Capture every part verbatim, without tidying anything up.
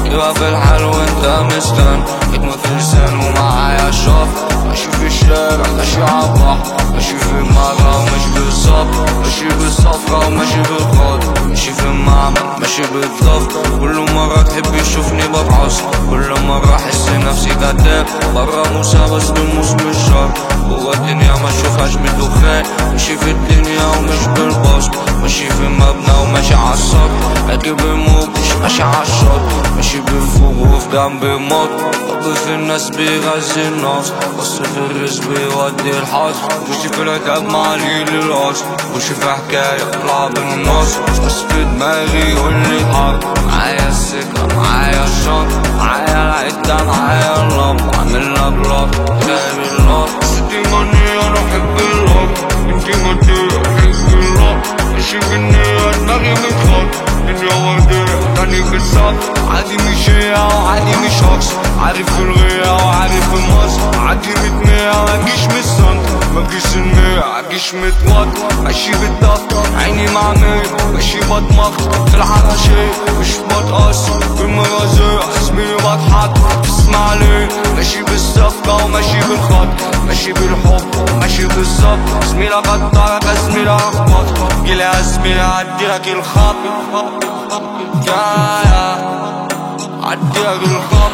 يبقى في الحال وانت مستن حكمة في لسان ومعايا شاف. ماشي في الشارع ماشي عالبحر ماشي في المعرة مش بالظبط ماشي بالصفرة وماشي بالخط ماشي في المعمل ماشي بالضبط. كل مرة تحب يشوفني ببعص كل مرة احس نفسي كداب برا موسى بس بالموس مش شرط. جوا الدنيا ما اشوفهاش من دخان ماشي في الدنيا ومش بالبسط ماشي في مبنى وماشي عالسطح راكب الموج مش ماشي عالشط ماشي بالفوق وفي جنبي موت. حب في الناس بيغذي الناس بص في الرزق بيودي الحظ ماشي في العتاب معليل القصد ماشي في حكاية اطلع بالنص بس في دماغي يقولي حق. معايا السكة معايا الشنط معايا العدة معايا اللمب عاملها بلط جايب اللط. انتي ماني انا احب اللط انتي ماني احب اللط ماشي في النية دماغي متخط الدنيا وردية تاني بالظبط. عادي مش هي وعادي مش هكس عارف الغية وعارف المصر عادي متمية مجيش من السنت مجيش المية عجيش متوط ماشي بالضبط عيني معمية ماشي بطمخ في العرشية مش بتقص بالمرازية اسمي بضحك تسمع ليه. ماشي بالصفقة وماشي بالخط ماشي بالحب ماشي بالظبط زميلة غدارك زميلة اخبط جيلي يا زميلة عديلك الخط يا يا عديلك الخط.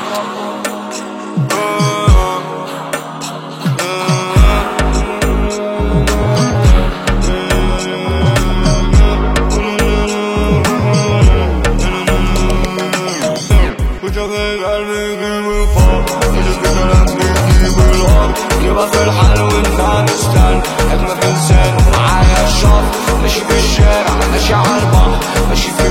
يبقى في الحال وانت مستن حكمة في لسان معايا شاف ماشي في الشارع ماشي عالبحر ماشي في